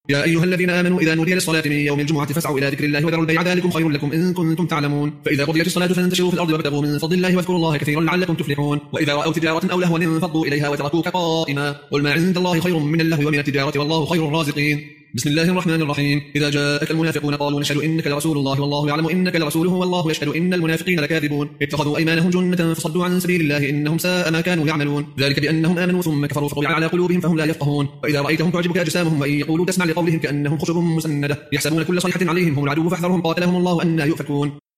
يا أيها الذين آمنوا إذا نودي للصلاة من يوم الجمعة فاسعوا إلى ذكر الله وذروا البيع ذلكم خير لكم إن كنتم تعلمون. فإذا قضيت الصلاة فانتشروا في الأرض وابتغوا من فضل الله واذكروا الله كثيرا لعلكم تفلحون. وإذا رأوا تجارة أو لهوا انفضوا إليها وتركوك قائما قل ما عند الله خير من اللهو ومن التجارة والله خير الرازقين. بسم الله الرحمن الرحيم. إذا جاءك المنافقون قالوا نشهد إنك لرسول الله والله يعلم إنك لرسوله والله يشهد إن المنافقين لكاذبون. اتخذوا أيمانهم جنة فصدوا عن سبيل الله إنهم ساء ما كانوا يعملون. ذلك بأنهم آمنوا ثم كفروا فطبع على قلوبهم فهم لا يفقهون. وإذا رأيتهم تعجبك أجسامهم وإن يقولوا تسمع لقولهم كأنهم خشب مسندة يحسبون كل صيحة عليهم هم العدو فاحذرهم قاتلهم الله أن يؤفكون.